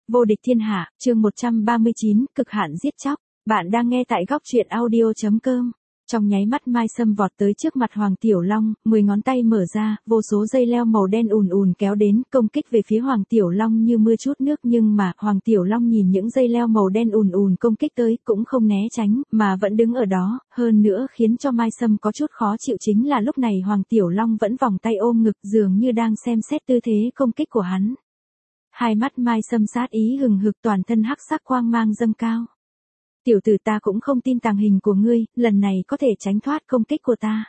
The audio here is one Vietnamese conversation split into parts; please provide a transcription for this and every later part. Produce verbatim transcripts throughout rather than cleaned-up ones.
Vô địch thiên hạ, chương một trăm ba mươi chín, cực hạn giết chóc. Bạn đang nghe tại góc truyện audio chấm com. Trong nháy mắt Mai Sâm vọt tới trước mặt Hoàng Tiểu Long, mười ngón tay mở ra, vô số dây leo màu đen ùn ùn kéo đến, công kích về phía Hoàng Tiểu Long như mưa trút nước, nhưng mà Hoàng Tiểu Long nhìn những dây leo màu đen ùn ùn công kích tới, cũng không né tránh, mà vẫn đứng ở đó, hơn nữa khiến cho Mai Sâm có chút khó chịu chính là lúc này Hoàng Tiểu Long vẫn vòng tay ôm ngực, dường như đang xem xét tư thế công kích của hắn. Hai mắt Mai Sâm sát ý hừng hực, toàn thân hắc sắc quang mang dâng cao. Tiểu tử, ta cũng không tin tàng hình của ngươi, lần này có thể tránh thoát công kích của ta.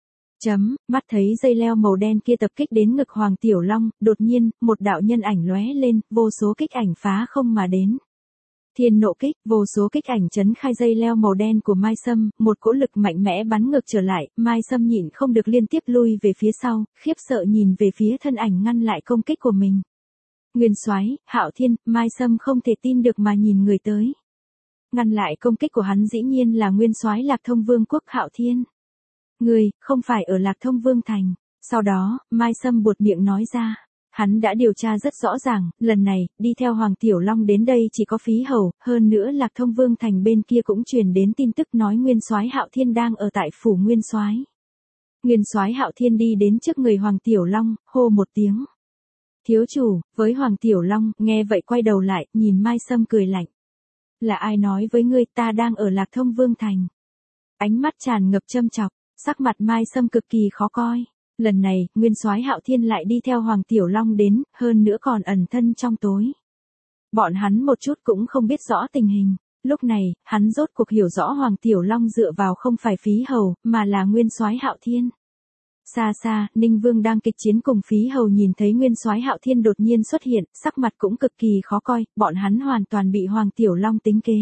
Chấm, mắt thấy dây leo màu đen kia tập kích đến ngực Hoàng Tiểu Long, đột nhiên, một đạo nhân ảnh lóe lên, vô số kích ảnh phá không mà đến. Thiên nộ kích, vô số kích ảnh chấn khai dây leo màu đen của Mai Sâm, một cỗ lực mạnh mẽ bắn ngược trở lại, Mai Sâm nhịn không được liên tiếp lui về phía sau, khiếp sợ nhìn về phía thân ảnh ngăn lại công kích của mình. Nguyên Soái, Hạo Thiên, Mai Sâm không thể tin được mà nhìn người tới. Ngăn lại công kích của hắn dĩ nhiên là Nguyên Soái Lạc Thông Vương quốc Hạo Thiên. Người, không phải ở Lạc Thông Vương Thành. Sau đó, Mai Sâm buột miệng nói ra. Hắn đã điều tra rất rõ ràng, lần này, đi theo Hoàng Tiểu Long đến đây chỉ có Phí Hầu, hơn nữa Lạc Thông Vương Thành bên kia cũng truyền đến tin tức nói Nguyên Soái Hạo Thiên đang ở tại phủ Nguyên Soái. Nguyên Soái Hạo Thiên đi đến trước người Hoàng Tiểu Long, hô một tiếng. Thiếu chủ, với Hoàng Tiểu Long, nghe vậy quay đầu lại, nhìn Mai Sâm cười lạnh. Là ai nói với ngươi, ta đang ở Lạc Thông Vương Thành? Ánh mắt tràn ngập châm chọc, sắc mặt Mai Sâm cực kỳ khó coi. Lần này, Nguyên Soái Hạo Thiên lại đi theo Hoàng Tiểu Long đến, hơn nữa còn ẩn thân trong tối. Bọn hắn một chút cũng không biết rõ tình hình. Lúc này, hắn rốt cuộc hiểu rõ Hoàng Tiểu Long dựa vào không phải Phí Hầu, mà là Nguyên Soái Hạo Thiên. Xa xa, Ninh Vương đang kịch chiến cùng Phí Hầu nhìn thấy Nguyên Soái Hạo Thiên đột nhiên xuất hiện, sắc mặt cũng cực kỳ khó coi, bọn hắn hoàn toàn bị Hoàng Tiểu Long tính kế.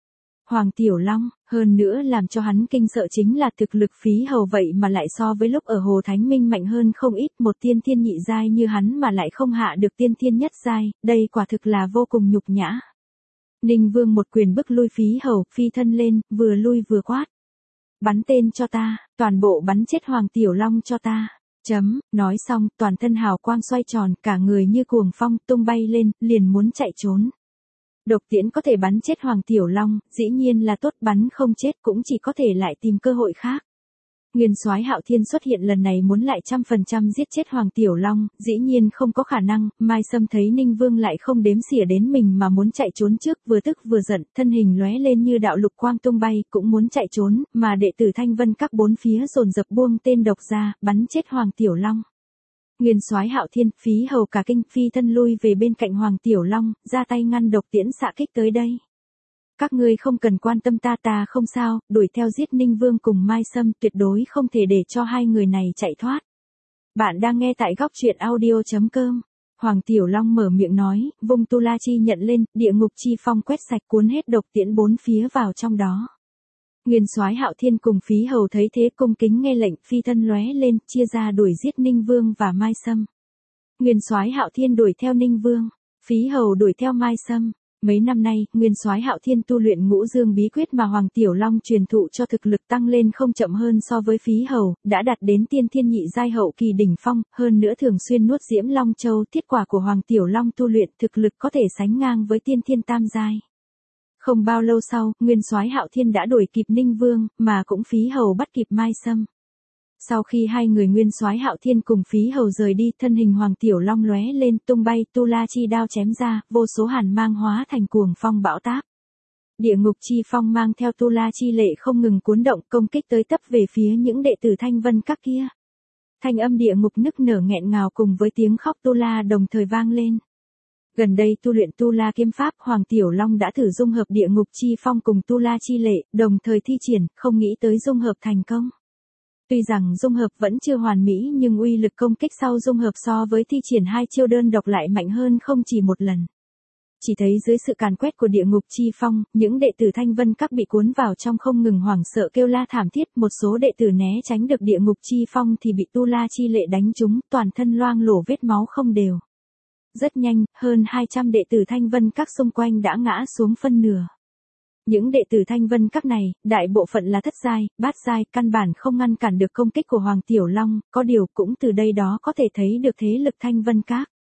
Hoàng Tiểu Long, hơn nữa làm cho hắn kinh sợ chính là thực lực Phí Hầu vậy mà lại so với lúc ở Hồ Thánh Minh mạnh hơn không ít, một tiên thiên nhị giai như hắn mà lại không hạ được tiên thiên nhất giai, đây quả thực là vô cùng nhục nhã. Ninh Vương một quyền bức lui Phí Hầu, phi thân lên, vừa lui vừa quát. Bắn tên cho ta, toàn bộ bắn chết Hoàng Tiểu Long cho ta. Chấm, nói xong, toàn thân hào quang xoay tròn, cả người như cuồng phong, tung bay lên, liền muốn chạy trốn. Độc tiễn có thể bắn chết Hoàng Tiểu Long, dĩ nhiên là tốt, bắn không chết cũng chỉ có thể lại tìm cơ hội khác. Nguyên Soái Hạo Thiên xuất hiện lần này muốn lại trăm phần trăm giết chết Hoàng Tiểu Long, dĩ nhiên không có khả năng. Mai Sâm thấy Ninh Vương lại không đếm xỉa đến mình mà muốn chạy trốn trước, vừa tức vừa giận, thân hình lóe lên như đạo lục quang tung bay, cũng muốn chạy trốn, mà đệ tử Thanh Vân các bốn phía dồn dập buông tên độc ra, bắn chết Hoàng Tiểu Long. Nguyên Soái Hạo Thiên, Phí Hầu cả kinh, phi thân lui về bên cạnh Hoàng Tiểu Long, ra tay ngăn độc tiễn xạ kích tới đây. Các ngươi không cần quan tâm ta, ta không sao, đuổi theo giết Ninh Vương cùng Mai Sâm, tuyệt đối không thể để cho hai người này chạy thoát. Bạn đang nghe tại góc truyện audio chấm com. Hoàng Tiểu Long mở miệng nói, vung tu la chi nhận lên, địa ngục chi phong quét sạch cuốn hết độc tiễn bốn phía vào trong đó. Nguyên Soái Hạo Thiên cùng Phí Hầu thấy thế cung kính nghe lệnh, phi thân lóe lên, chia ra đuổi giết Ninh Vương và Mai Sâm. Nguyên Soái Hạo Thiên đuổi theo Ninh Vương, Phí Hầu đuổi theo Mai Sâm. Mấy năm nay, Nguyên Soái Hạo Thiên tu luyện Ngũ Dương bí quyết mà Hoàng Tiểu Long truyền thụ cho, thực lực tăng lên không chậm hơn so với Phí Hầu, đã đạt đến tiên thiên nhị giai hậu kỳ đỉnh phong, hơn nữa thường xuyên nuốt Diễm Long Châu, thiết quả của Hoàng Tiểu Long tu luyện thực lực có thể sánh ngang với tiên thiên tam giai. Không bao lâu sau, Nguyên Soái Hạo Thiên đã đuổi kịp Ninh Vương, mà cũng Phí Hầu bắt kịp Mai Sâm. Sau khi hai người Nguyên Soái Hạo Thiên cùng Phí Hầu rời đi, thân hình Hoàng Tiểu Long lóe lên, tung bay, tu la chi đao chém ra, vô số hàn mang hóa thành cuồng phong bão táp. Địa ngục chi phong mang theo tu la chi lệ không ngừng cuốn động, công kích tới tấp về phía những đệ tử Thanh Vân các kia. Thanh âm địa ngục nức nở nghẹn ngào cùng với tiếng khóc tu la đồng thời vang lên. Gần đây tu luyện tu la kiếm pháp, Hoàng Tiểu Long đã thử dung hợp địa ngục chi phong cùng tu la chi lệ, đồng thời thi triển, không nghĩ tới dung hợp thành công. Tuy rằng dung hợp vẫn chưa hoàn mỹ nhưng uy lực công kích sau dung hợp so với thi triển hai chiêu đơn độc lại mạnh hơn không chỉ một lần. Chỉ thấy dưới sự càn quét của địa ngục chi phong, những đệ tử Thanh Vân các bị cuốn vào trong không ngừng hoảng sợ kêu la thảm thiết, một số đệ tử né tránh được địa ngục chi phong thì bị tu la chi lệ đánh trúng, toàn thân loang lổ vết máu không đều. Rất nhanh, hơn hai trăm đệ tử Thanh Vân các xung quanh đã ngã xuống phân nửa. Những đệ tử Thanh Vân các này, đại bộ phận là thất giai, bát giai, căn bản không ngăn cản được công kích của Hoàng Tiểu Long, có điều cũng từ đây đó có thể thấy được thế lực Thanh Vân các.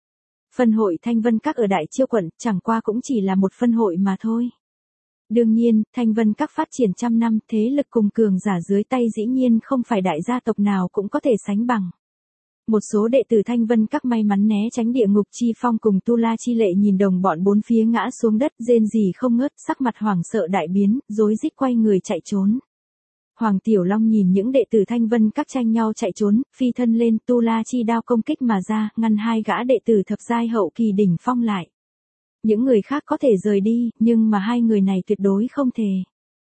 Phân hội Thanh Vân Các ở Đại Chiêu quận chẳng qua cũng chỉ là một phân hội mà thôi. Đương nhiên, Thanh Vân Các phát triển trăm năm, thế lực cùng cường giả dưới tay dĩ nhiên không phải đại gia tộc nào cũng có thể sánh bằng. Một số đệ tử Thanh Vân Các may mắn né tránh địa ngục chi phong cùng Tu La chi lệ nhìn đồng bọn bốn phía ngã xuống đất rên rỉ không ngớt, sắc mặt hoảng sợ đại biến, rối rít quay người chạy trốn. Hoàng Tiểu Long nhìn những đệ tử Thanh Vân Các tranh nhau chạy trốn, phi thân lên, Tu La chi đao công kích mà ra, ngăn hai gã đệ tử thập giai hậu kỳ đỉnh phong lại. Những người khác có thể rời đi, nhưng mà hai người này tuyệt đối không thể.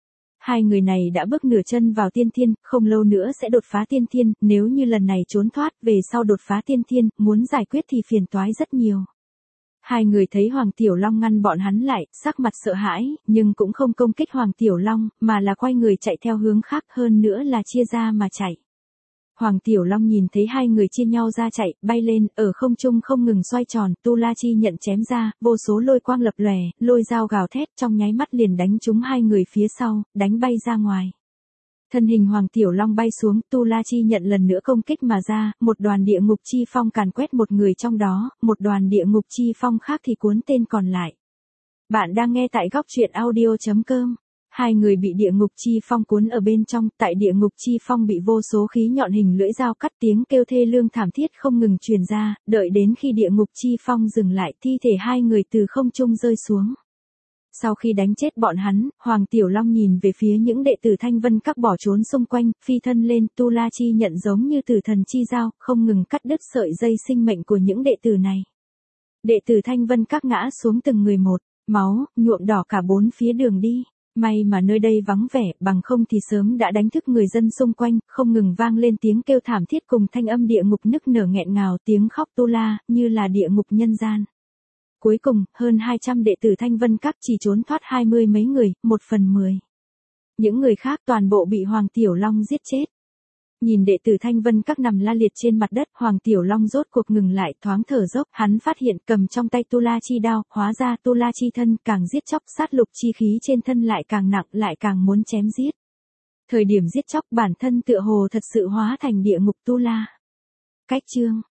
Hai người này đã bước nửa chân vào tiên thiên, không lâu nữa sẽ đột phá tiên thiên, nếu như lần này trốn thoát, về sau đột phá tiên thiên, muốn giải quyết thì phiền toái rất nhiều. Hai người thấy Hoàng Tiểu Long ngăn bọn hắn lại, sắc mặt sợ hãi, nhưng cũng không công kích Hoàng Tiểu Long, mà là quay người chạy theo hướng khác, hơn nữa là chia ra mà chạy. Hoàng Tiểu Long nhìn thấy hai người chia nhau ra chạy, bay lên, ở không trung không ngừng xoay tròn, Tu La Chi nhận chém ra, vô số lôi quang lập lòe, lôi dao gào thét, trong nháy mắt liền đánh trúng hai người phía sau, đánh bay ra ngoài. Thân hình Hoàng Tiểu Long bay xuống, Tu La Chi nhận lần nữa công kích mà ra, một đoàn địa ngục chi phong càn quét một người trong đó, một đoàn địa ngục chi phong khác thì cuốn tên còn lại. Bạn đang nghe tại góc truyện audio chấm com. Hai người bị địa ngục chi phong cuốn ở bên trong, tại địa ngục chi phong bị vô số khí nhọn hình lưỡi dao cắt, tiếng kêu thê lương thảm thiết không ngừng truyền ra, đợi đến khi địa ngục chi phong dừng lại, thi thể hai người từ không trung rơi xuống. Sau khi đánh chết bọn hắn, Hoàng Tiểu Long nhìn về phía những đệ tử Thanh Vân Các bỏ trốn xung quanh, phi thân lên, Tu La Chi nhận giống như tử thần chi dao, không ngừng cắt đứt sợi dây sinh mệnh của những đệ tử này. Đệ tử Thanh Vân Các ngã xuống từng người một, máu nhuộm đỏ cả bốn phía đường đi. May mà nơi đây vắng vẻ, bằng không thì sớm đã đánh thức người dân xung quanh, không ngừng vang lên tiếng kêu thảm thiết cùng thanh âm địa ngục nức nở nghẹn ngào, tiếng khóc tu la, như là địa ngục nhân gian. Cuối cùng, hơn hai trăm đệ tử Thanh Vân Các chỉ trốn thoát hai mươi mấy người, một phần mười. Những người khác toàn bộ bị Hoàng Tiểu Long giết chết. Nhìn đệ tử Thanh Vân Các nằm la liệt trên mặt đất, Hoàng Tiểu Long rốt cuộc ngừng lại, thoáng thở dốc, hắn phát hiện cầm trong tay Tu La chi đao, hóa ra Tu La chi thân, càng giết chóc sát lục chi khí trên thân lại càng nặng, lại càng muốn chém giết. Thời điểm giết chóc bản thân tựa hồ thật sự hóa thành địa ngục Tu La. Cách chương